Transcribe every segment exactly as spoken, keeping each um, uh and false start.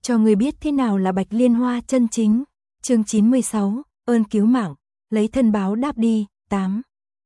cho ngươi biết thế nào là Bạch Liên Hoa chân chính. Chương chín mươi sáu, ơn cứu mạng, lấy thân báo đáp đi. tám.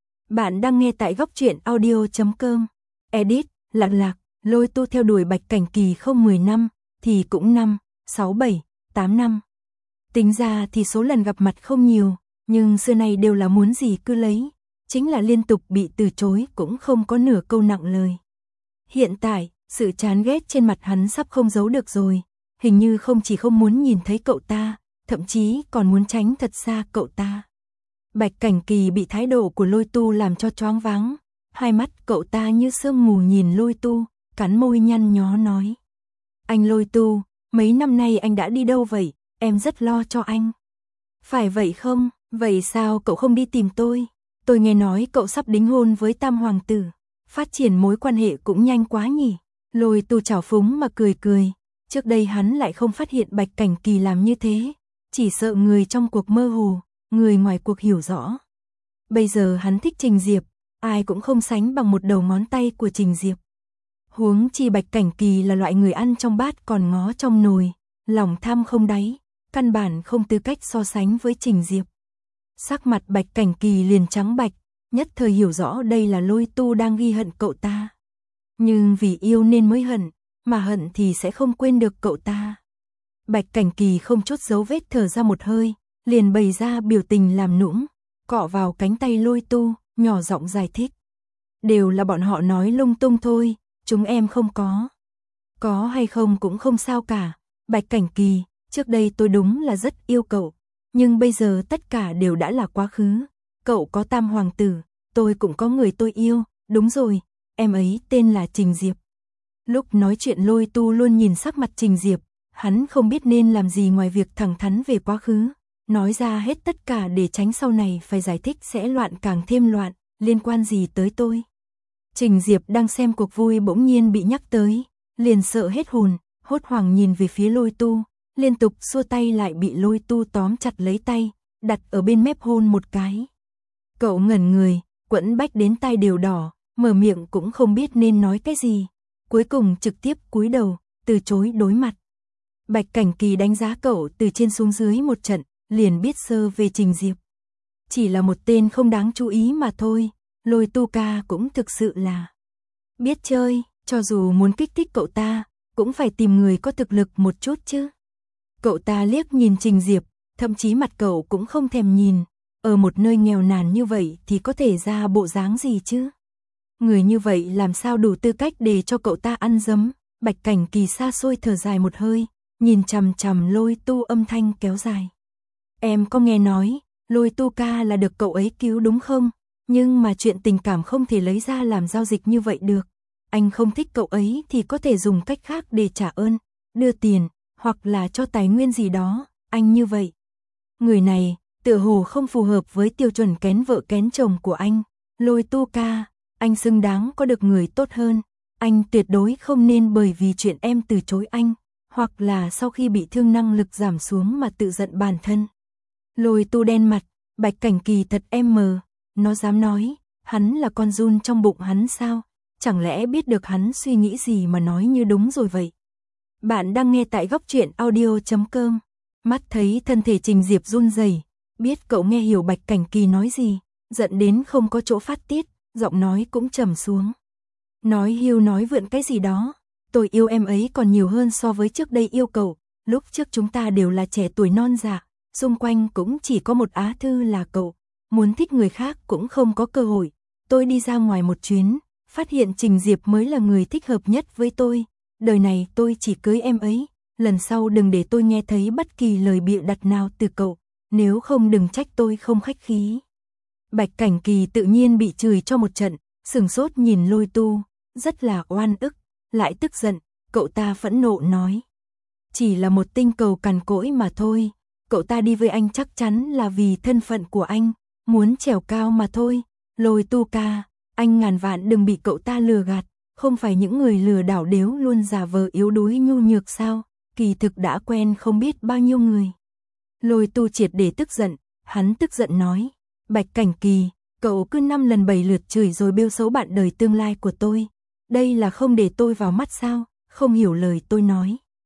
Bạn đang nghe tại góc truyện audio chấm com. Edit, Lạc Lạc, Lôi Tu theo đuổi Bạch Cảnh Kỳ không mười năm, thì cũng năm, sáu, bảy, tám năm. Tính ra thì số lần gặp mặt không nhiều, nhưng xưa nay đều là muốn gì cứ lấy, chính là liên tục bị từ chối cũng không có nửa câu nặng lời. Hiện tại, sự chán ghét trên mặt hắn sắp không giấu được rồi, hình như không chỉ không muốn nhìn thấy cậu ta, thậm chí còn muốn tránh thật xa cậu ta. Bạch Cảnh Kỳ bị thái độ của Lôi Tu làm cho choáng váng, hai mắt cậu ta như sương mù nhìn Lôi Tu, cắn môi nhăn nhó nói: "Anh Lôi Tu, mấy năm nay anh đã đi đâu vậy? Em rất lo cho anh." "Phải vậy không? Vậy sao cậu không đi tìm tôi? Tôi nghe nói cậu sắp đính hôn với Tam Hoàng tử, phát triển mối quan hệ cũng nhanh quá nhỉ?" Lôi Tu trào phúng mà cười cười, trước đây hắn lại không phát hiện Bạch Cảnh Kỳ làm như thế, chỉ sợ người trong cuộc mơ hồ, người ngoài cuộc hiểu rõ. Bây giờ hắn thích Trình Diệp, ai cũng không sánh bằng một đầu ngón tay của Trình Diệp. Huống chi Bạch Cảnh Kỳ là loại người ăn trong bát còn ngó trong nồi, lòng tham không đáy, căn bản không tư cách so sánh với Trình Diệp. Sắc mặt Bạch Cảnh Kỳ liền trắng bạch, nhất thời hiểu rõ đây là Lôi Tu đang ghi hận cậu ta. Nhưng vì yêu nên mới hận, mà hận thì sẽ không quên được cậu ta. Bạch Cảnh Kỳ không chút dấu vết thở ra một hơi, liền bày ra biểu tình làm nũng, cọ vào cánh tay Lôi Tu, nhỏ giọng giải thích: "Đều là bọn họ nói lung tung thôi, chúng em không có. Có hay không cũng không sao cả. Bạch Cảnh Kỳ, trước đây tôi đúng là rất yêu cậu, nhưng bây giờ tất cả đều đã là quá khứ. Cậu có Tam Hoàng tử, tôi cũng có người tôi yêu, đúng rồi, em ấy tên là Trình Diệp." Lúc nói chuyện Lôi Tu luôn nhìn sắc mặt Trình Diệp, hắn không biết nên làm gì ngoài việc thẳng thắn về quá khứ, nói ra hết tất cả để tránh sau này phải giải thích sẽ loạn càng thêm loạn, liên quan gì tới tôi. Trình Diệp đang xem cuộc vui bỗng nhiên bị nhắc tới, liền sợ hết hồn, hốt hoảng nhìn về phía Lôi Tu, liên tục xua tay lại bị Lôi Tu tóm chặt lấy tay, đặt ở bên mép hôn một cái. Cậu ngẩn người, quẫn bách đến tai đều đỏ, mở miệng cũng không biết nên nói cái gì, cuối cùng trực tiếp cúi đầu, từ chối đối mặt. Bạch Cảnh Kỳ đánh giá cậu từ trên xuống dưới một trận, liền biết sơ về Trình Diệp. Chỉ là một tên không đáng chú ý mà thôi, Lôi Tu ca cũng thực sự là biết chơi, cho dù muốn kích thích cậu ta, cũng phải tìm người có thực lực một chút chứ. Cậu ta liếc nhìn Trình Diệp, thậm chí mặt cậu cũng không thèm nhìn, ở một nơi nghèo nàn như vậy thì có thể ra bộ dáng gì chứ? Người như vậy làm sao đủ tư cách để cho cậu ta ăn dấm? Bạch Cảnh Kỳ xa xôi thở dài một hơi, nhìn chằm chằm Lôi Tu, âm thanh kéo dài: "Em có nghe nói, Lôi Tu ca là được cậu ấy cứu đúng không? Nhưng mà chuyện tình cảm không thể lấy ra làm giao dịch như vậy được. Anh không thích cậu ấy thì có thể dùng cách khác để trả ơn, đưa tiền, hoặc là cho tài nguyên gì đó, anh như vậy. Người này, tựa hồ không phù hợp với tiêu chuẩn kén vợ kén chồng của anh. Lôi Tu ca, anh xứng đáng có được người tốt hơn. Anh tuyệt đối không nên bởi vì chuyện em từ chối anh, hoặc là sau khi bị thương năng lực giảm xuống mà tự giận bản thân." Lôi Tu đen mặt, Bạch Cảnh Kỳ thật em mờ, nó dám nói, hắn là con giun trong bụng hắn sao? Chẳng lẽ biết được hắn suy nghĩ gì mà nói như đúng rồi vậy? Bạn đang nghe tại góc truyện audio chấm com. Mắt thấy thân thể Trình Diệp run rẩy, biết cậu nghe hiểu Bạch Cảnh Kỳ nói gì, giận đến không có chỗ phát tiết, giọng nói cũng trầm xuống. "Nói hiu nói vượn cái gì đó, tôi yêu em ấy còn nhiều hơn so với trước đây yêu cậu, lúc trước chúng ta đều là trẻ tuổi non dạ, xung quanh cũng chỉ có một Á Thư là cậu, muốn thích người khác cũng không có cơ hội. Tôi đi ra ngoài một chuyến, phát hiện Trình Diệp mới là người thích hợp nhất với tôi, đời này tôi chỉ cưới em ấy, lần sau đừng để tôi nghe thấy bất kỳ lời bịa đặt nào từ cậu, nếu không đừng trách tôi không khách khí." Bạch Cảnh Kỳ tự nhiên bị chửi cho một trận, sừng sốt nhìn Lôi Tu, rất là oan ức, lại tức giận, cậu ta phẫn nộ nói: "Chỉ là một tinh cầu cằn cỗi mà thôi, cậu ta đi với anh chắc chắn là vì thân phận của anh, muốn trèo cao mà thôi. Lôi Tu ca, anh ngàn vạn đừng bị cậu ta lừa gạt, không phải những người lừa đảo đếu luôn giả vờ yếu đuối nhu nhược sao, kỳ thực đã quen không biết bao nhiêu người." Lôi Tu triệt để tức giận, hắn tức giận nói: "Bạch Cảnh Kỳ, cậu cứ năm lần bảy lượt chửi rồi bêu xấu bạn đời tương lai của tôi, đây là không để tôi vào mắt sao, không hiểu lời tôi nói.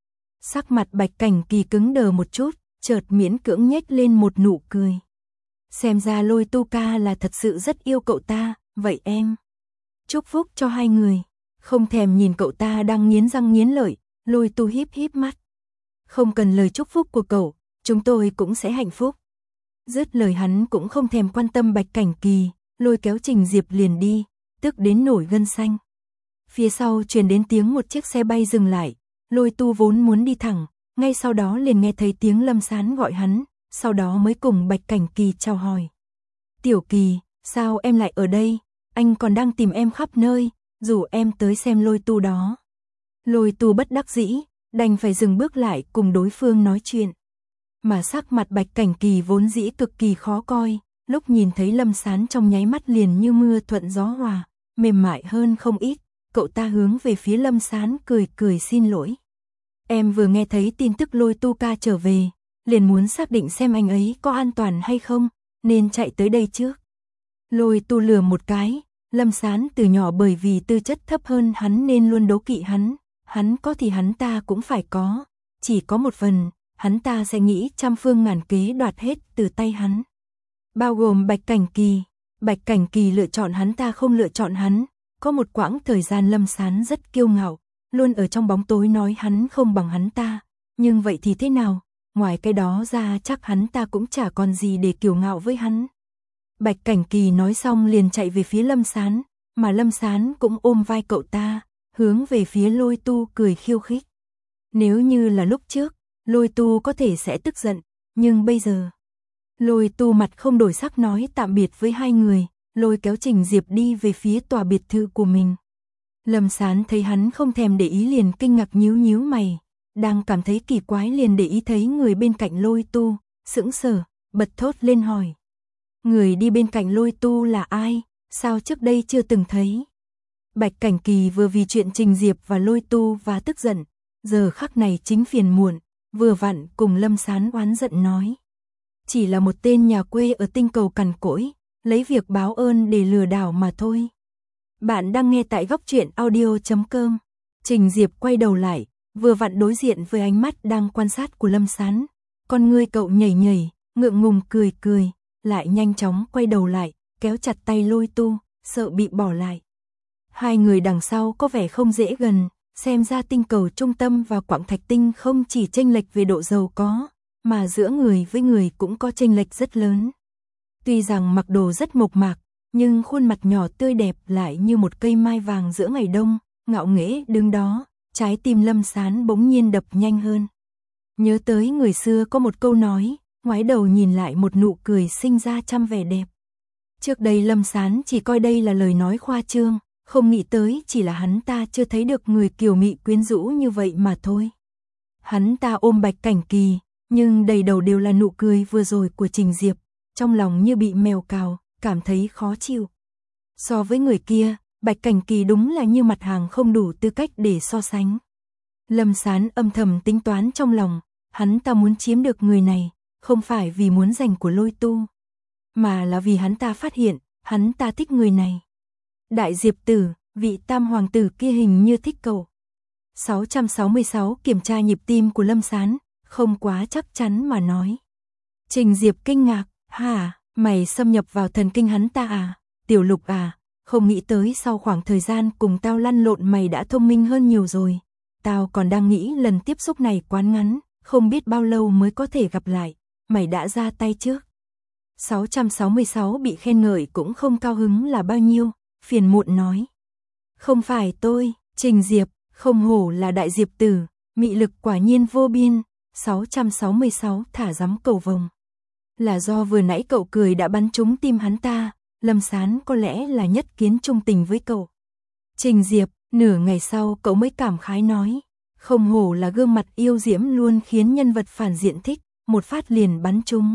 Sắc mặt Bạch Cảnh Kỳ cứng đờ một chút, chợt miễn cưỡng nhếch lên một nụ cười. Xem ra Lôi Tu ca là thật sự rất yêu cậu ta, vậy em chúc phúc cho hai người. Không thèm nhìn cậu ta đang nghiến răng nghiến lợi, Lôi Tu híp híp mắt. Không cần lời chúc phúc của cậu, chúng tôi cũng sẽ hạnh phúc. Dứt lời hắn cũng không thèm quan tâm Bạch Cảnh Kỳ, lôi kéo Trình Diệp liền đi, tức đến nổi gân xanh. Phía sau truyền đến tiếng một chiếc xe bay dừng lại, Lôi Tu vốn muốn đi thẳng, ngay sau đó liền nghe thấy tiếng Lâm Sán gọi hắn, sau đó mới cùng Bạch Cảnh Kỳ chào hỏi. Tiểu Kỳ, sao em lại ở đây? Anh còn đang tìm em khắp nơi, rủ em tới xem Lôi Tu đó. Lôi Tu bất đắc dĩ, đành phải dừng bước lại cùng đối phương nói chuyện. Mà sắc mặt Bạch Cảnh Kỳ vốn dĩ cực kỳ khó coi, lúc nhìn thấy Lâm Sán trong nháy mắt liền như mưa thuận gió hòa, mềm mại hơn không ít, cậu ta hướng về phía Lâm Sán cười cười xin lỗi. Em vừa nghe thấy tin tức Lôi Tu ca trở về, liền muốn xác định xem anh ấy có an toàn hay không, nên chạy tới đây trước. Lôi Tu lừa một cái, Lâm Sán từ nhỏ bởi vì tư chất thấp hơn hắn nên luôn đố kỵ hắn, hắn có thì hắn ta cũng phải có, chỉ có một phần, hắn ta sẽ nghĩ trăm phương ngàn kế đoạt hết từ tay hắn. Bao gồm Bạch Cảnh Kỳ, Bạch Cảnh Kỳ lựa chọn hắn ta không lựa chọn hắn, có một quãng thời gian Lâm Sán rất kiêu ngạo, luôn ở trong bóng tối nói hắn không bằng hắn ta, nhưng vậy thì thế nào, ngoài cái đó ra chắc hắn ta cũng chả còn gì để kiêu ngạo với hắn. Bạch Cảnh Kỳ nói xong liền chạy về phía Lâm Sán, mà Lâm Sán cũng ôm vai cậu ta, hướng về phía Lôi Tu cười khiêu khích. Nếu như là lúc trước, Lôi Tu có thể sẽ tức giận, nhưng bây giờ... Lôi Tu mặt không đổi sắc nói tạm biệt với hai người, lôi kéo Trình Diệp đi về phía tòa biệt thự của mình. Lâm Sán thấy hắn không thèm để ý liền kinh ngạc nhíu nhíu mày, đang cảm thấy kỳ quái liền để ý thấy người bên cạnh Lôi Tu, sững sờ, bật thốt lên hỏi. Người đi bên cạnh Lôi Tu là ai, sao trước đây chưa từng thấy? Bạch Cảnh Kỳ vừa vì chuyện Trình Diệp và Lôi Tu và tức giận, giờ khắc này chính phiền muộn, vừa vặn cùng Lâm Sán oán giận nói. Chỉ là một tên nhà quê ở tinh cầu cằn cỗi, lấy việc báo ơn để lừa đảo mà thôi. Bạn đang nghe tại góc truyện audio chấm com. Trình Diệp quay đầu lại, vừa vặn đối diện với ánh mắt đang quan sát của Lâm Sán. Con ngươi cậu nhảy nhảy, ngượng ngùng cười cười, lại nhanh chóng quay đầu lại, kéo chặt tay Lôi Tu, sợ bị bỏ lại. Hai người đằng sau có vẻ không dễ gần, xem ra tinh cầu trung tâm và quặng thạch tinh không chỉ chênh lệch về độ giàu có, mà giữa người với người cũng có chênh lệch rất lớn. Tuy rằng mặc đồ rất mộc mạc, nhưng khuôn mặt nhỏ tươi đẹp lại như một cây mai vàng giữa ngày đông, ngạo nghễ đứng đó, trái tim Lâm Sán bỗng nhiên đập nhanh hơn. Nhớ tới người xưa có một câu nói, ngoái đầu nhìn lại một nụ cười sinh ra trăm vẻ đẹp. Trước đây Lâm Sán chỉ coi đây là lời nói khoa trương, không nghĩ tới chỉ là hắn ta chưa thấy được người kiều mị quyến rũ như vậy mà thôi. Hắn ta ôm Bạch Cảnh Kỳ, nhưng đầy đầu đều là nụ cười vừa rồi của Trình Diệp, trong lòng như bị mèo cào, cảm thấy khó chịu. So với người kia, Bạch Cảnh Kỳ đúng là như mặt hàng không đủ tư cách để so sánh. Lâm Sán âm thầm tính toán trong lòng, hắn ta muốn chiếm được người này, không phải vì muốn giành của Lôi Tu, mà là vì hắn ta phát hiện, hắn ta thích người này. Đại Diệp Tử, vị tam hoàng tử kia hình như thích cậu. sáu trăm sáu mươi sáu kiểm tra nhịp tim của Lâm Sán, không quá chắc chắn mà nói. Trình Diệp kinh ngạc, hả, mày xâm nhập vào thần kinh hắn ta à, Tiểu Lục à, không nghĩ tới sau khoảng thời gian cùng tao lăn lộn mày đã thông minh hơn nhiều rồi. Tao còn đang nghĩ lần tiếp xúc này quá ngắn, không biết bao lâu mới có thể gặp lại, mày đã ra tay trước. sáu trăm sáu mươi sáu bị khen ngợi cũng không cao hứng là bao nhiêu, phiền muộn nói. Không phải tôi, Trình Diệp, không hổ là Đại Diệp Tử, mị lực quả nhiên vô biên. sáu trăm sáu mươi sáu thả giấm cầu vồng. Là do vừa nãy cậu cười đã bắn trúng tim hắn ta, Lâm Sán có lẽ là nhất kiến trung tình với cậu. Trình Diệp, nửa ngày sau cậu mới cảm khái nói, không hổ là gương mặt yêu diễm luôn khiến nhân vật phản diện thích, một phát liền bắn trúng.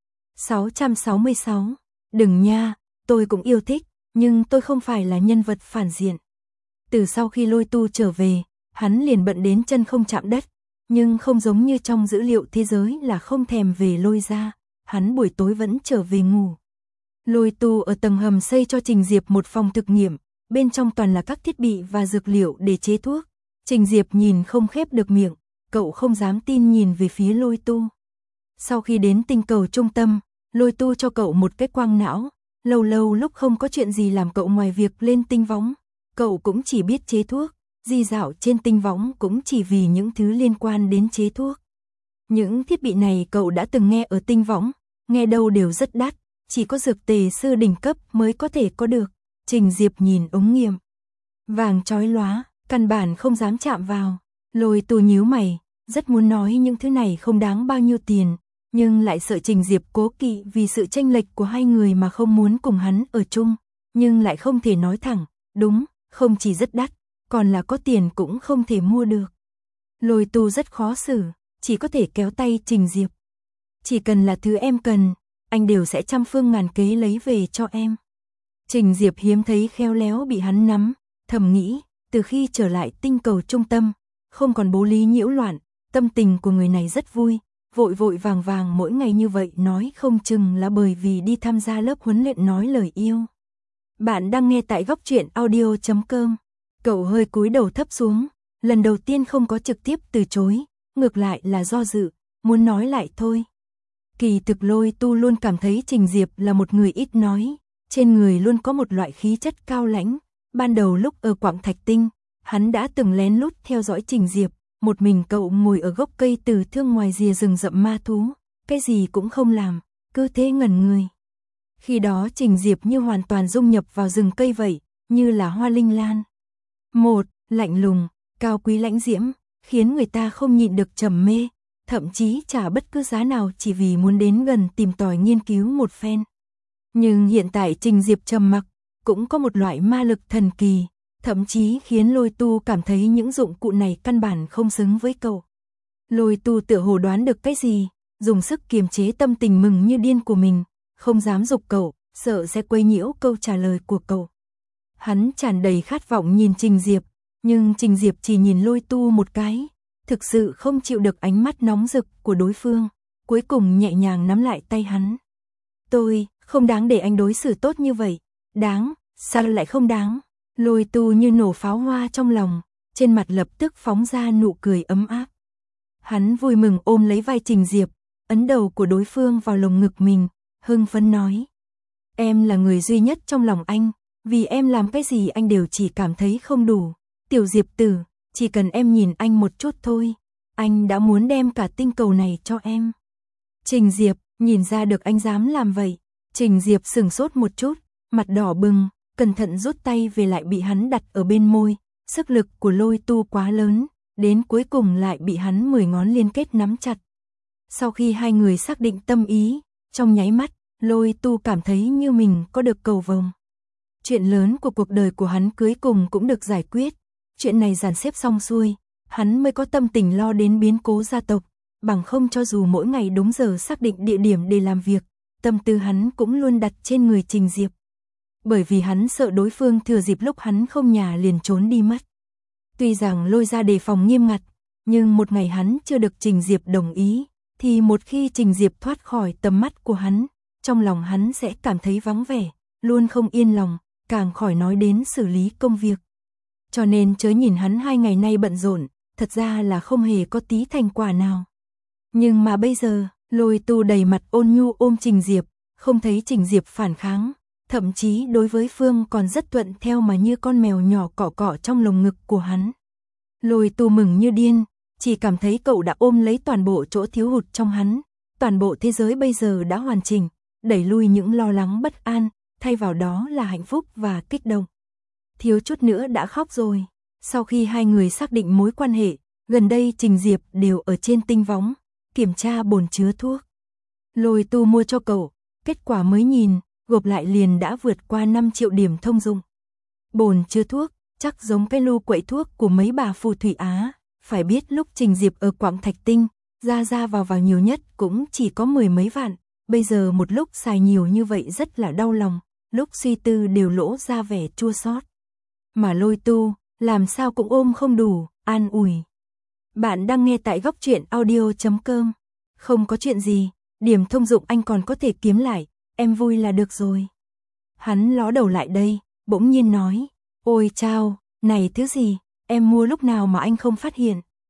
sáu trăm sáu mươi sáu, đừng nha, tôi cũng yêu thích, nhưng tôi không phải là nhân vật phản diện. Từ sau khi Lôi Tu trở về, hắn liền bận đến chân không chạm đất, nhưng không giống như trong dữ liệu thế giới là không thèm về Lôi ra, hắn buổi tối vẫn trở về ngủ. Lôi Tu ở tầng hầm xây cho Trình Diệp một phòng thực nghiệm, bên trong toàn là các thiết bị và dược liệu để chế thuốc. Trình Diệp nhìn không khép được miệng, cậu không dám tin nhìn về phía Lôi Tu. Sau khi đến tinh cầu trung tâm, Lôi Tu cho cậu một cái quang não, lâu lâu lúc không có chuyện gì làm cậu ngoài việc lên tinh võng, cậu cũng chỉ biết chế thuốc, di dạo trên tinh võng cũng chỉ vì những thứ liên quan đến chế thuốc. Những thiết bị này cậu đã từng nghe ở tinh võng, nghe đâu đều rất đắt, chỉ có dược tề sư đỉnh cấp mới có thể có được. Trình Diệp nhìn ống nghiệm vàng chói lóa, căn bản không dám chạm vào. Lôi Tu nhíu mày, rất muốn nói những thứ này không đáng bao nhiêu tiền, nhưng lại sợ Trình Diệp cố kỵ vì sự chênh lệch của hai người mà không muốn cùng hắn ở chung, nhưng lại không thể nói thẳng, đúng, không chỉ rất đắt, còn là có tiền cũng không thể mua được. Lôi Tu rất khó xử, chỉ có thể kéo tay Trình Diệp. Chỉ cần là thứ em cần, anh đều sẽ trăm phương ngàn kế lấy về cho em. Trình Diệp hiếm thấy khéo léo bị hắn nắm, thầm nghĩ, từ khi trở lại tinh cầu trung tâm, không còn bố lý nhiễu loạn, tâm tình của người này rất vui, vội vội vàng vàng mỗi ngày như vậy nói không chừng là bởi vì đi tham gia lớp huấn luyện nói lời yêu. Bạn đang nghe tại góc truyện audio chấm com. Cậu hơi cúi đầu thấp xuống, lần đầu tiên không có trực tiếp từ chối, ngược lại là do dự, muốn nói lại thôi. Kỳ thực Lôi Tu luôn cảm thấy Trình Diệp là một người ít nói, trên người luôn có một loại khí chất cao lãnh. Ban đầu lúc ở Quảng Thạch Tinh, hắn đã từng lén lút theo dõi Trình Diệp, một mình cậu ngồi ở gốc cây từ thương ngoài rìa rừng rậm ma thú, cái gì cũng không làm, cứ thế ngẩn người. Khi đó Trình Diệp như hoàn toàn dung nhập vào rừng cây vậy, như là hoa linh lan. Một, lạnh lùng, cao quý lãnh diễm, khiến người ta không nhịn được trầm mê, thậm chí trả bất cứ giá nào chỉ vì muốn đến gần tìm tòi nghiên cứu một phen. Nhưng hiện tại Trình Diệp trầm mặc, cũng có một loại ma lực thần kỳ, thậm chí khiến Lôi Tu cảm thấy những dụng cụ này căn bản không xứng với cậu. Lôi Tu tựa hồ đoán được cái gì, dùng sức kiềm chế tâm tình mừng như điên của mình, không dám giục cậu, sợ sẽ quấy nhiễu câu trả lời của cậu. Hắn tràn đầy khát vọng nhìn Trình Diệp, nhưng Trình Diệp chỉ nhìn Lôi Tu một cái, thực sự không chịu được ánh mắt nóng rực của đối phương, cuối cùng nhẹ nhàng nắm lại tay hắn. Tôi không đáng để anh đối xử tốt như vậy. Đáng, sao lại không đáng? Lôi Tu như nổ pháo hoa trong lòng, trên mặt lập tức phóng ra nụ cười ấm áp. Hắn vui mừng ôm lấy vai Trình Diệp, ấn đầu của đối phương vào lồng ngực mình, hưng phấn nói. Em là người duy nhất trong lòng anh, vì em làm cái gì anh đều chỉ cảm thấy không đủ. Tiểu Diệp tử, chỉ cần em nhìn anh một chút thôi, anh đã muốn đem cả tinh cầu này cho em. Trình Diệp, nhìn ra được anh dám làm vậy. Trình Diệp sừng sốt một chút, mặt đỏ bừng, cẩn thận rút tay về lại bị hắn đặt ở bên môi, sức lực của Lôi Tu quá lớn, đến cuối cùng lại bị hắn mười ngón liên kết nắm chặt. Sau khi hai người xác định tâm ý, trong nháy mắt, Lôi Tu cảm thấy như mình có được cầu vồng. Chuyện lớn của cuộc đời của hắn cuối cùng cũng được giải quyết, chuyện này dàn xếp xong xuôi, hắn mới có tâm tình lo đến biến cố gia tộc, bằng không cho dù mỗi ngày đúng giờ xác định địa điểm để làm việc, tâm tư hắn cũng luôn đặt trên người Trình Diệp. Bởi vì hắn sợ đối phương thừa dịp lúc hắn không nhà liền trốn đi mất. Tuy rằng Lôi ra đề phòng nghiêm ngặt, nhưng một ngày hắn chưa được Trình Diệp đồng ý, thì một khi Trình Diệp thoát khỏi tầm mắt của hắn, trong lòng hắn sẽ cảm thấy vắng vẻ, luôn không yên lòng, càng khỏi nói đến xử lý công việc. Cho nên chớ nhìn hắn hai ngày nay bận rộn, thật ra là không hề có tí thành quả nào. Nhưng mà bây giờ, Lôi Tu đầy mặt ôn nhu ôm Trình Diệp, không thấy Trình Diệp phản kháng, thậm chí đối với Phương còn rất thuận theo mà như con mèo nhỏ cọ cọ trong lồng ngực của hắn. Lôi Tu mừng như điên, chỉ cảm thấy cậu đã ôm lấy toàn bộ chỗ thiếu hụt trong hắn, toàn bộ thế giới bây giờ đã hoàn chỉnh, đẩy lui những lo lắng bất an, thay vào đó là hạnh phúc và kích động. Thiếu chút nữa đã khóc rồi. Sau khi hai người xác định mối quan hệ, gần đây Trình Diệp đều ở trên tinh võng, kiểm tra bồn chứa thuốc. Lôi Tu mua cho cậu, kết quả mới nhìn, gộp lại liền đã vượt qua năm triệu điểm thông dụng. Bồn chứa thuốc, chắc giống cái lu quậy thuốc của mấy bà phù thủy Á, phải biết lúc Trình Diệp ở Quảng Thạch Tinh, ra ra vào vào nhiều nhất cũng chỉ có mười mấy vạn, bây giờ một lúc xài nhiều như vậy rất là đau lòng, lúc suy tư đều lỗ ra vẻ chua xót. Mà Lôi Tu, làm sao cũng ôm không đủ, an ủi. Bạn đang nghe tại góc truyện audio chấm com. Không có chuyện gì, điểm thông dụng anh còn có thể kiếm lại, em vui là được rồi. Hắn ló đầu lại đây, bỗng nhiên nói, ôi chao, này thứ gì, em mua lúc nào mà anh không phát hiện.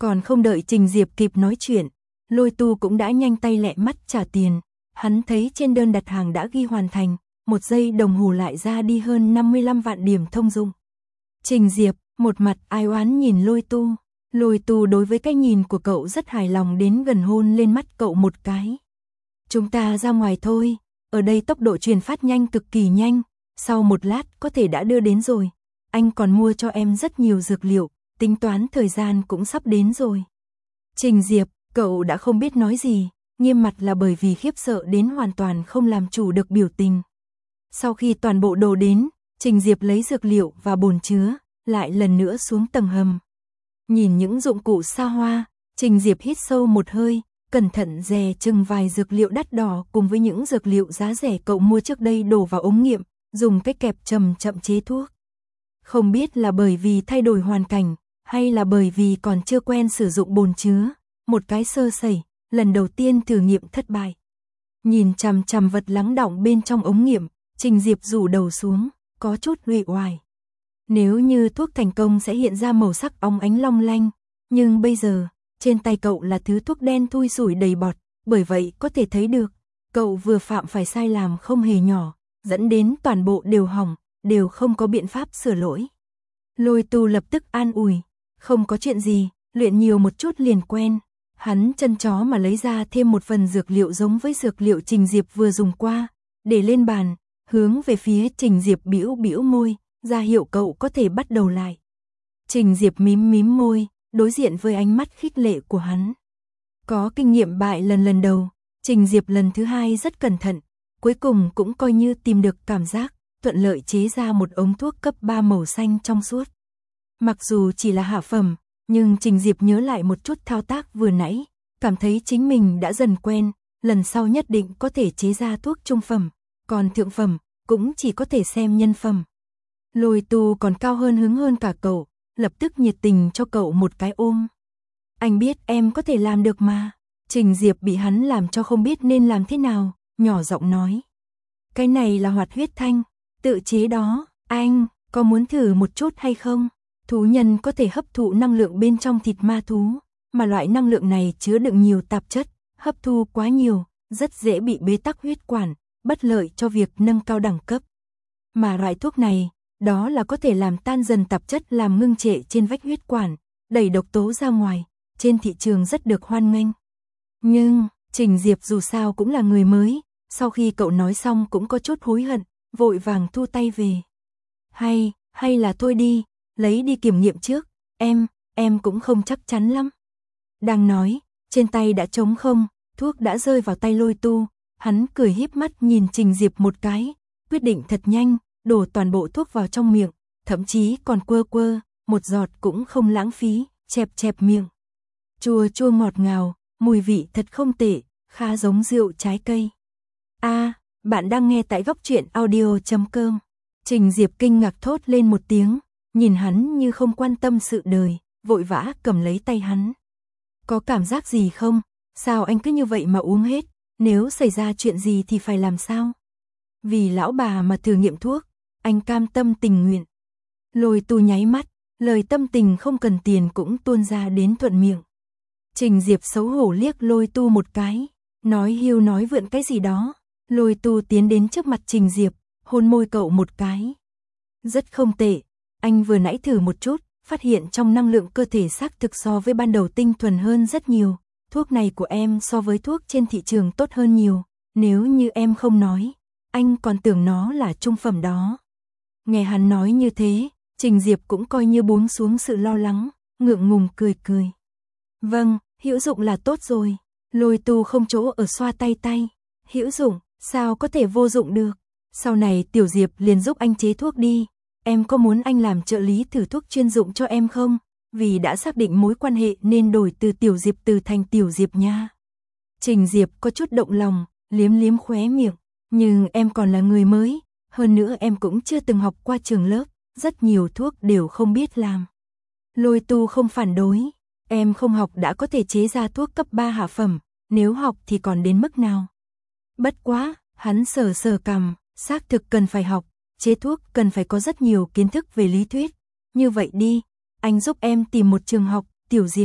Còn không đợi Trình Diệp kịp nói chuyện, Lôi Tu cũng đã nhanh tay lẹ mắt trả tiền. Hắn thấy trên đơn đặt hàng đã ghi hoàn thành, một giây đồng hồ lại ra đi hơn năm mươi lăm vạn điểm thông dụng. Trình Diệp, một mặt ai oán nhìn Lôi Tu. Lôi Tu đối với cái nhìn của cậu rất hài lòng, đến gần hôn lên mắt cậu một cái. Chúng ta ra ngoài thôi, ở đây tốc độ truyền phát nhanh cực kỳ nhanh, sau một lát có thể đã đưa đến rồi. Anh còn mua cho em rất nhiều dược liệu, tính toán thời gian cũng sắp đến rồi. Trình Diệp, cậu đã không biết nói gì, nghiêm mặt là bởi vì khiếp sợ đến hoàn toàn không làm chủ được biểu tình. Sau khi toàn bộ đồ đến, Trình Diệp lấy dược liệu và bồn chứa, lại lần nữa xuống tầng hầm. Nhìn những dụng cụ xa hoa, Trình Diệp hít sâu một hơi, cẩn thận dè chừng vài dược liệu đắt đỏ cùng với những dược liệu giá rẻ cậu mua trước đây đổ vào ống nghiệm, dùng cách kẹp chậm chậm chế thuốc. Không biết là bởi vì thay đổi hoàn cảnh, hay là bởi vì còn chưa quen sử dụng bồn chứa, một cái sơ sẩy, lần đầu tiên thử nghiệm thất bại. Nhìn chằm chằm vật lắng đọng bên trong ống nghiệm, Trình Diệp rủ đầu xuống, có chút uể oải. Nếu như thuốc thành công sẽ hiện ra màu sắc óng ánh long lanh, nhưng bây giờ, trên tay cậu là thứ thuốc đen thui sủi đầy bọt, bởi vậy có thể thấy được, cậu vừa phạm phải sai lầm không hề nhỏ, dẫn đến toàn bộ đều hỏng, đều không có biện pháp sửa lỗi. Lôi Tu lập tức an ủi, không có chuyện gì, luyện nhiều một chút liền quen. Hắn chân chó mà lấy ra thêm một phần dược liệu giống với dược liệu Trình Diệp vừa dùng qua, để lên bàn, hướng về phía Trình Diệp bĩu bĩu môi, ra hiệu cậu có thể bắt đầu lại. Trình Diệp mím mím môi, đối diện với ánh mắt khích lệ của hắn. Có kinh nghiệm bại lần lần đầu, Trình Diệp lần thứ hai rất cẩn thận, cuối cùng cũng coi như tìm được cảm giác, thuận lợi chế ra một ống thuốc cấp ba màu xanh trong suốt. Mặc dù chỉ là hạ phẩm, nhưng Trình Diệp nhớ lại một chút thao tác vừa nãy, cảm thấy chính mình đã dần quen, lần sau nhất định có thể chế ra thuốc trung phẩm, còn thượng phẩm, cũng chỉ có thể xem nhân phẩm. Lôi Tu còn cao hơn hứng hơn cả cậu, lập tức nhiệt tình cho cậu một cái ôm. Anh biết em có thể làm được mà. Trình Diệp bị hắn làm cho không biết nên làm thế nào, nhỏ giọng nói. Cái này là hoạt huyết thanh, tự chế đó, anh, có muốn thử một chút hay không? Thú nhân có thể hấp thụ năng lượng bên trong thịt ma thú, mà loại năng lượng này chứa đựng nhiều tạp chất, hấp thu quá nhiều, rất dễ bị bế tắc huyết quản, bất lợi cho việc nâng cao đẳng cấp. Mà loại thuốc này, đó là có thể làm tan dần tạp chất làm ngưng trệ trên vách huyết quản, đẩy độc tố ra ngoài, trên thị trường rất được hoan nghênh. Nhưng, Trình Diệp dù sao cũng là người mới, sau khi cậu nói xong cũng có chút hối hận, vội vàng thu tay về. Hay, hay là thôi đi, lấy đi kiểm nghiệm trước, em, em cũng không chắc chắn lắm. Đang nói, trên tay đã trống không, thuốc đã rơi vào tay Lôi Tu, hắn cười híp mắt nhìn Trình Diệp một cái, quyết định thật nhanh, đổ toàn bộ thuốc vào trong miệng, thậm chí còn quơ quơ, một giọt cũng không lãng phí, chẹp chẹp miệng. Chua chua ngọt ngào, mùi vị thật không tệ, khá giống rượu trái cây. A, à, bạn đang nghe tại góc truyện audio chấm com. Trình Diệp kinh ngạc thốt lên một tiếng, nhìn hắn như không quan tâm sự đời, vội vã cầm lấy tay hắn. Có cảm giác gì không? Sao anh cứ như vậy mà uống hết? Nếu xảy ra chuyện gì thì phải làm sao? Vì lão bà mà thử nghiệm thuốc, anh cam tâm tình nguyện. Lôi Tu nháy mắt, lời tâm tình không cần tiền cũng tuôn ra đến thuận miệng. Trình Diệp xấu hổ liếc Lôi Tu một cái, nói hiu nói vượn cái gì đó. Lôi Tu tiến đến trước mặt Trình Diệp, hôn môi cậu một cái. Rất không tệ, anh vừa nãy thử một chút, phát hiện trong năng lượng cơ thể xác thực so với ban đầu tinh thuần hơn rất nhiều. Thuốc này của em so với thuốc trên thị trường tốt hơn nhiều, nếu như em không nói, anh còn tưởng nó là trung phẩm đó. Nghe hắn nói như thế, Trình Diệp cũng coi như buông xuống sự lo lắng, ngượng ngùng cười cười. Vâng, hữu dụng là tốt rồi. Lôi Tu không chỗ ở xoa tay tay. Hữu dụng, sao có thể vô dụng được? Sau này Tiểu Diệp liền giúp anh chế thuốc đi. Em có muốn anh làm trợ lý thử thuốc chuyên dụng cho em không? Vì đã xác định mối quan hệ nên đổi từ Tiểu Diệp từ thành Tiểu Diệp nha. Trình Diệp có chút động lòng, liếm liếm khóe miệng. Nhưng em còn là người mới, hơn nữa em cũng chưa từng học qua trường lớp, rất nhiều thuốc đều không biết làm. Lôi Tu không phản đối, em không học đã có thể chế ra thuốc cấp ba hạ phẩm, nếu học thì còn đến mức nào? Bất quá, hắn sờ sờ cằm, xác thực cần phải học, chế thuốc cần phải có rất nhiều kiến thức về lý thuyết. Như vậy đi, anh giúp em tìm một trường học, Tiểu Diệp,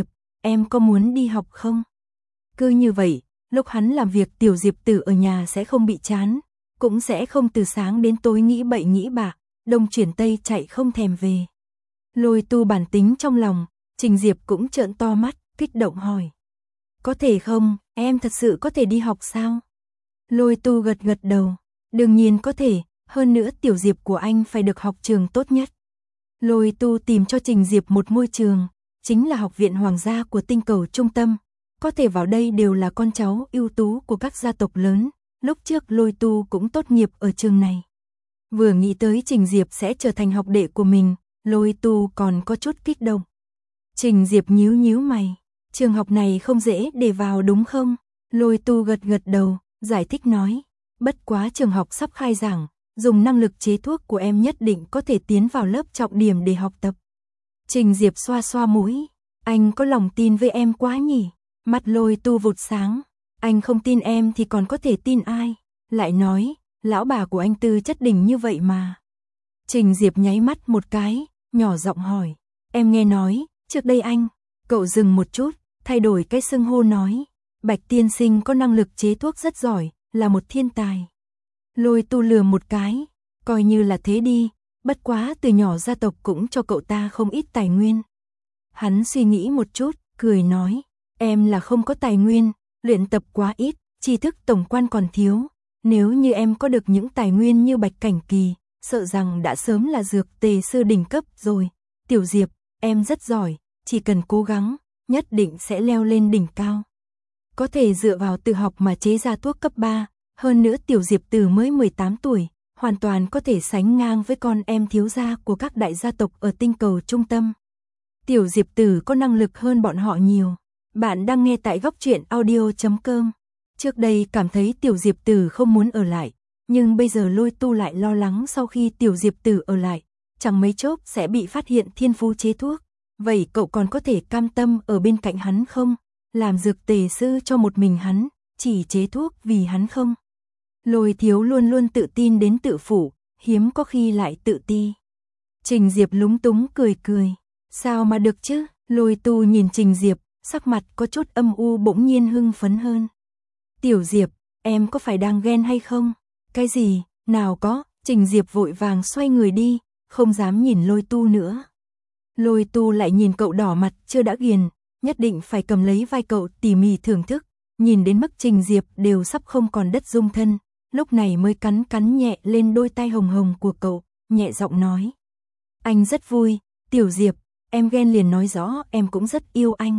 em có muốn đi học không? Cứ như vậy, lúc hắn làm việc Tiểu Diệp Tử ở nhà sẽ không bị chán, cũng sẽ không từ sáng đến tối nghĩ bậy nghĩ bạ, đông chuyển tây chạy không thèm về. Lôi Tu bản tính trong lòng, Trình Diệp cũng trợn to mắt, kích động hỏi. Có thể không, em thật sự có thể đi học sao? Lôi Tu gật gật đầu, đương nhiên có thể, hơn nữa Tiểu Diệp của anh phải được học trường tốt nhất. Lôi Tu tìm cho Trình Diệp một môi trường, chính là học viện hoàng gia của tinh cầu trung tâm. Có thể vào đây đều là con cháu ưu tú của các gia tộc lớn, lúc trước Lôi Tu cũng tốt nghiệp ở trường này. Vừa nghĩ tới Trình Diệp sẽ trở thành học đệ của mình, Lôi Tu còn có chút kích động. Trình Diệp nhíu nhíu mày, trường học này không dễ để vào đúng không? Lôi Tu gật gật đầu, giải thích nói, bất quá trường học sắp khai giảng, dùng năng lực chế thuốc của em nhất định có thể tiến vào lớp trọng điểm để học tập. Trình Diệp xoa xoa mũi, anh có lòng tin với em quá nhỉ? Mắt Lôi Tu vụt sáng, anh không tin em thì còn có thể tin ai? Lại nói, lão bà của anh tư chất đỉnh như vậy mà. Trình Diệp nháy mắt một cái, nhỏ giọng hỏi, em nghe nói, trước đây anh, cậu dừng một chút, thay đổi cái xưng hô nói, Bạch tiên sinh có năng lực chế thuốc rất giỏi, là một thiên tài. Lôi Tu lừa một cái, coi như là thế đi, bất quá từ nhỏ gia tộc cũng cho cậu ta không ít tài nguyên. Hắn suy nghĩ một chút, cười nói, em là không có tài nguyên, luyện tập quá ít, tri thức tổng quan còn thiếu. Nếu như em có được những tài nguyên như Bạch Cảnh Kỳ, sợ rằng đã sớm là dược tề sư đỉnh cấp rồi. Tiểu Diệp, em rất giỏi, chỉ cần cố gắng, nhất định sẽ leo lên đỉnh cao. Có thể dựa vào tự học mà chế ra thuốc cấp ba, hơn nữa Tiểu Diệp Tử mới mười tám tuổi, hoàn toàn có thể sánh ngang với con em thiếu gia của các đại gia tộc ở tinh cầu trung tâm. Tiểu Diệp Tử có năng lực hơn bọn họ nhiều. Bạn đang nghe tại góc truyện audio chấm com. Trước đây cảm thấy Tiểu Diệp Tử không muốn ở lại, nhưng bây giờ Lôi Tu lại lo lắng sau khi Tiểu Diệp Tử ở lại, chẳng mấy chốc sẽ bị phát hiện thiên phú chế thuốc. Vậy cậu còn có thể cam tâm ở bên cạnh hắn không? Làm dược tề sư cho một mình hắn, chỉ chế thuốc vì hắn không? Lôi Thiếu luôn luôn tự tin đến tự phụ, hiếm có khi lại tự ti. Trình Diệp lúng túng cười cười. Sao mà được chứ? Lôi Tu nhìn Trình Diệp, sắc mặt có chút âm u bỗng nhiên hưng phấn hơn. Tiểu Diệp, em có phải đang ghen hay không? Cái gì? Nào có, Trình Diệp vội vàng xoay người đi, không dám nhìn Lôi Tu nữa. Lôi Tu lại nhìn cậu đỏ mặt chưa đã ghiền, nhất định phải cầm lấy vai cậu tỉ mỉ thưởng thức, nhìn đến mức Trình Diệp đều sắp không còn đất dung thân, lúc này mới cắn cắn nhẹ lên đôi tai hồng hồng của cậu, nhẹ giọng nói. Anh rất vui, Tiểu Diệp, em ghen liền nói rõ em cũng rất yêu anh.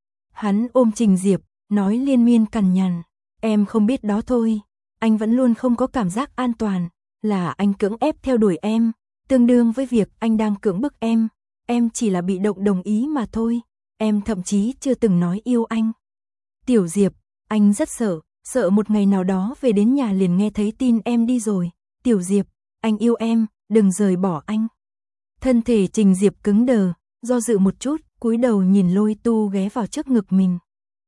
Hắn ôm Trình Diệp, nói liên miên cằn nhằn, em không biết đó thôi, anh vẫn luôn không có cảm giác an toàn, là anh cưỡng ép theo đuổi em, tương đương với việc anh đang cưỡng bức em, em chỉ là bị động đồng ý mà thôi, em thậm chí chưa từng nói yêu anh. Tiểu Diệp, anh rất sợ, sợ một ngày nào đó về đến nhà liền nghe thấy tin em đi rồi. Tiểu Diệp, anh yêu em, đừng rời bỏ anh. Thân thể Trình Diệp cứng đờ, do dự một chút, cúi đầu nhìn Lôi Tu ghé vào trước ngực mình.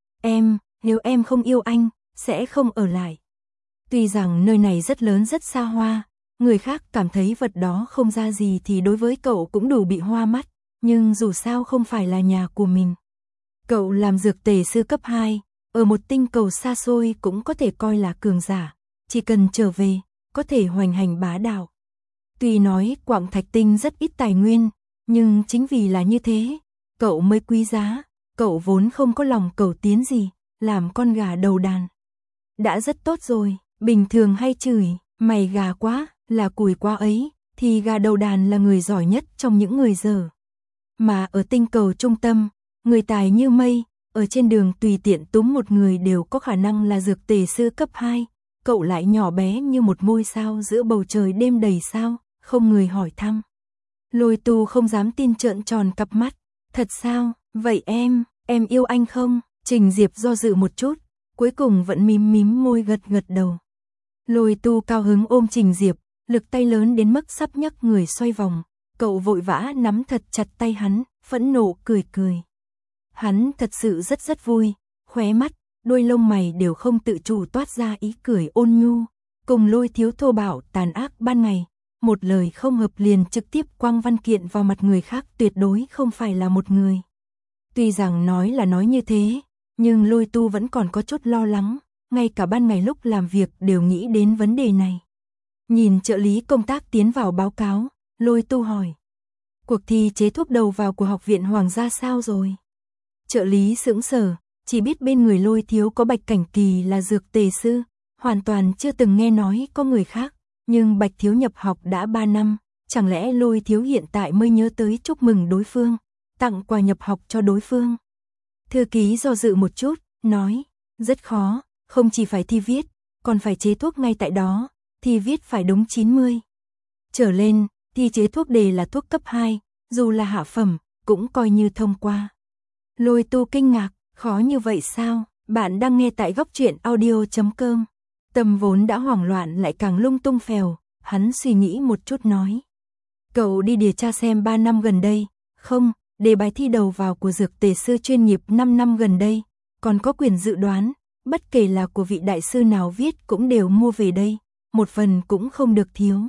Em, nếu em không yêu anh, sẽ không ở lại. Tuy rằng nơi này rất lớn rất xa hoa, người khác cảm thấy vật đó không ra gì thì đối với cậu cũng đủ bị hoa mắt, nhưng dù sao không phải là nhà của mình. Cậu làm dược tề sư cấp hai, ở một tinh cầu xa xôi cũng có thể coi là cường giả, chỉ cần trở về, có thể hoành hành bá đạo. Tuy nói Quạng Thạch Tinh rất ít tài nguyên, nhưng chính vì là như thế, cậu mới quý giá, cậu vốn không có lòng cầu tiến gì, làm con gà đầu đàn. Đã rất tốt rồi, bình thường hay chửi, mày gà quá, là cùi quá ấy, thì gà đầu đàn là người giỏi nhất trong những người dở. Mà ở tinh cầu trung tâm, người tài như mây, ở trên đường tùy tiện túm một người đều có khả năng là dược tề sư cấp hai, cậu lại nhỏ bé như một ngôi sao giữa bầu trời đêm đầy sao, không người hỏi thăm. Lôi Tu không dám tin trợn tròn cặp mắt, thật sao, vậy em, em yêu anh không? Trình Diệp do dự một chút, cuối cùng vẫn mím mím môi gật gật đầu. Lôi Tu cao hứng ôm Trình Diệp, lực tay lớn đến mức sắp nhấc người xoay vòng, cậu vội vã nắm thật chặt tay hắn, phẫn nộ cười cười. Hắn thật sự rất rất vui, khóe mắt, đôi lông mày đều không tự chủ toát ra ý cười ôn nhu, cùng Lôi Thiếu thô bạo tàn ác ban ngày, một lời không hợp liền trực tiếp quăng văn kiện vào mặt người khác tuyệt đối không phải là một người. Tuy rằng nói là nói như thế, nhưng Lôi Tu vẫn còn có chút lo lắng, ngay cả ban ngày lúc làm việc đều nghĩ đến vấn đề này. Nhìn trợ lý công tác tiến vào báo cáo, Lôi Tu hỏi. Cuộc thi chế thuốc đầu vào của Học viện Hoàng gia sao rồi? Trợ lý sững sờ, chỉ biết bên người Lôi Thiếu có Bạch Cảnh Kỳ là dược tề sư, hoàn toàn chưa từng nghe nói có người khác, nhưng Bạch Thiếu nhập học đã ba năm, chẳng lẽ Lôi Thiếu hiện tại mới nhớ tới chúc mừng đối phương, tặng quà nhập học cho đối phương. Thư ký do dự một chút, nói, rất khó, không chỉ phải thi viết, còn phải chế thuốc ngay tại đó, thi viết phải đúng chín mươi. Trở lên, thi chế thuốc đề là thuốc cấp hai, dù là hạ phẩm, cũng coi như thông qua. Lôi Tu kinh ngạc, khó như vậy sao? Bạn đang nghe tại góc truyện audio chấm com. Tâm vốn đã hoảng loạn lại càng lung tung phèo, hắn suy nghĩ một chút nói. Cậu đi điều tra xem ba năm gần đây, không, đề bài thi đầu vào của dược tề sư chuyên nghiệp năm năm gần đây, còn có quyền dự đoán, bất kể là của vị đại sư nào viết cũng đều mua về đây, một phần cũng không được thiếu.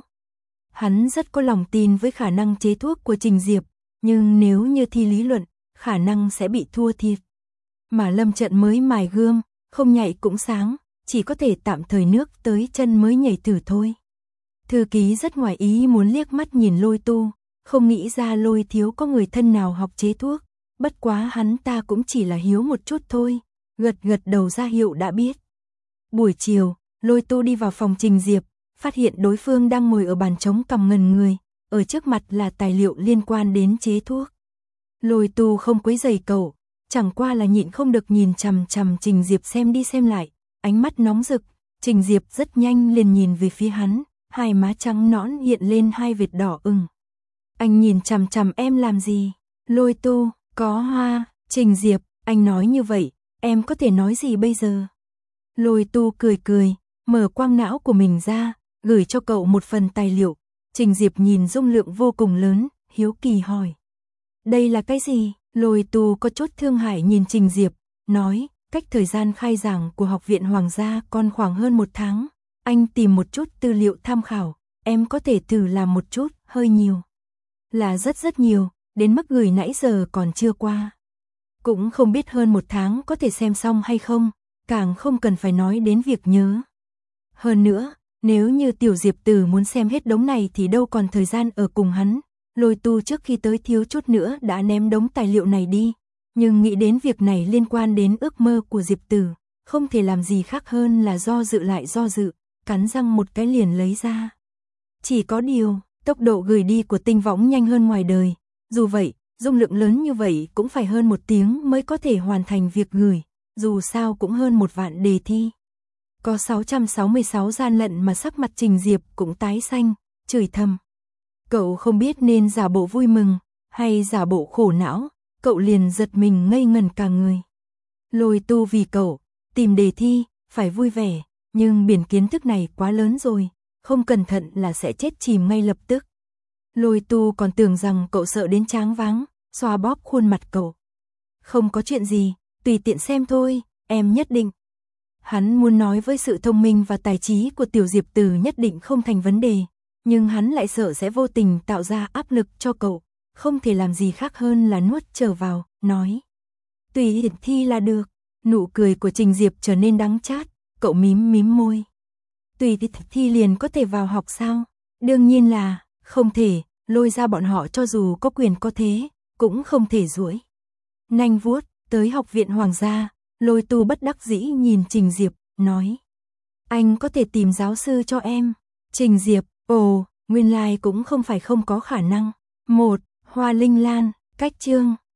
Hắn rất có lòng tin với khả năng chế thuốc của Trình Diệp, nhưng nếu như thi lý luận, khả năng sẽ bị thua thiệt. Mà Lâm Trận mới mài gươm, không nhảy cũng sáng, chỉ có thể tạm thời nước tới chân mới nhảy thử thôi. Thư ký rất ngoài ý muốn liếc mắt nhìn Lôi Tu, không nghĩ ra Lôi Thiếu có người thân nào học chế thuốc, bất quá hắn ta cũng chỉ là hiếu một chút thôi, gật gật đầu ra hiệu đã biết. Buổi chiều, Lôi Tu đi vào phòng Trình Diệp, phát hiện đối phương đang ngồi ở bàn trống cằm ngần người, ở trước mặt là tài liệu liên quan đến chế thuốc. Lôi Tu không quấy rầy cậu, chẳng qua là nhịn không được nhìn chằm chằm Trình Diệp xem đi xem lại, ánh mắt nóng rực, Trình Diệp rất nhanh liền nhìn về phía hắn, hai má trắng nõn hiện lên hai vệt đỏ ửng. Anh nhìn chằm chằm em làm gì? Lôi Tu, có hoa. Trình Diệp, anh nói như vậy, em có thể nói gì bây giờ? Lôi Tu cười cười, mở quang não của mình ra, gửi cho cậu một phần tài liệu. Trình Diệp nhìn dung lượng vô cùng lớn, hiếu kỳ hỏi. Đây là cái gì? Lôi Tu có chút thương hại nhìn Trình Diệp, nói, cách thời gian khai giảng của Học viện Hoàng gia còn khoảng hơn một tháng. Anh tìm một chút tư liệu tham khảo, em có thể thử làm một chút, hơi nhiều. Là rất rất nhiều, đến mức gửi nãy giờ còn chưa qua. Cũng không biết hơn một tháng có thể xem xong hay không, càng không cần phải nói đến việc nhớ. Hơn nữa, nếu như Tiểu Diệp Tử muốn xem hết đống này thì đâu còn thời gian ở cùng hắn. Lôi Tu trước khi tới thiếu chút nữa đã ném đống tài liệu này đi, nhưng nghĩ đến việc này liên quan đến ước mơ của Diệp Tử, không thể làm gì khác hơn là do dự lại do dự, cắn răng một cái liền lấy ra. Chỉ có điều, tốc độ gửi đi của Tinh Võng nhanh hơn ngoài đời, dù vậy, dung lượng lớn như vậy cũng phải hơn một tiếng mới có thể hoàn thành việc gửi, dù sao cũng hơn một vạn đề thi. Có sáu trăm sáu mươi sáu gian lận mà sắc mặt Trình Diệp cũng tái xanh, chửi thầm. Cậu không biết nên giả bộ vui mừng, hay giả bộ khổ não, cậu liền giật mình ngây ngần cả người. Lôi Tu vì cậu, tìm đề thi, phải vui vẻ, nhưng biển kiến thức này quá lớn rồi, không cẩn thận là sẽ chết chìm ngay lập tức. Lôi Tu còn tưởng rằng cậu sợ đến choáng váng, xoa bóp khuôn mặt cậu. Không có chuyện gì, tùy tiện xem thôi, em nhất định. Hắn muốn nói với sự thông minh và tài trí của Tiểu Diệp Tử nhất định không thành vấn đề, nhưng hắn lại sợ sẽ vô tình tạo ra áp lực cho cậu, không thể làm gì khác hơn là nuốt trở vào, nói. Tùy hiển thi là được. Nụ cười của Trình Diệp trở nên đắng chát, cậu mím mím môi. Tùy thi liền có thể vào học sao? Đương nhiên là, không thể, Lôi ra bọn họ cho dù có quyền có thế, cũng không thể duỗi nanh vuốt, tới Học viện Hoàng gia, Lôi Tu bất đắc dĩ nhìn Trình Diệp, nói. Anh có thể tìm giáo sư cho em. Trình Diệp, ồ, nguyên lai cũng không phải không có khả năng. Một, Hoa Linh Lan, cách chương.